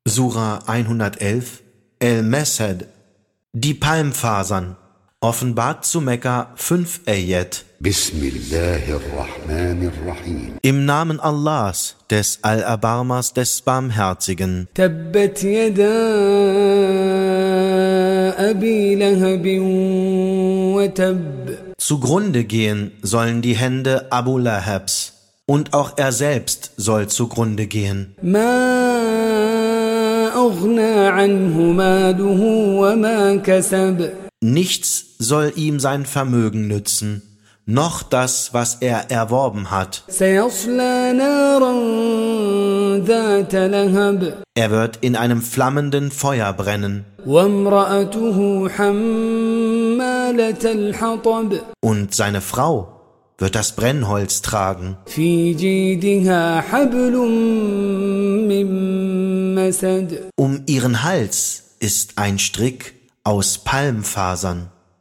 Sura 111, El-Mesed, die Palmfasern, offenbart zu Mekka 5 Ayat. Bismillahirrahmanirrahim. Im Namen Allahs, des Allerbarmers, des Barmherzigen. Tabbat yada Abi Lahabin wa tab. Zugrunde gehen sollen die Hände Abu Lahabs, und auch er selbst soll zugrunde gehen. Ma aghna anhu maluhu wa ma kasab. Nichts soll ihm sein Vermögen nützen, noch das, was er erworben hat. Sayasla naran dhata lahab. Er wird in einem flammenden Feuer brennen. Wa imra'atuhu hammalat al-hatab. Und seine Frau wird das Brennholz tragen. Fi jidiha hablum min masad. Um ihren Hals ist ein Strick aus Palmfasern.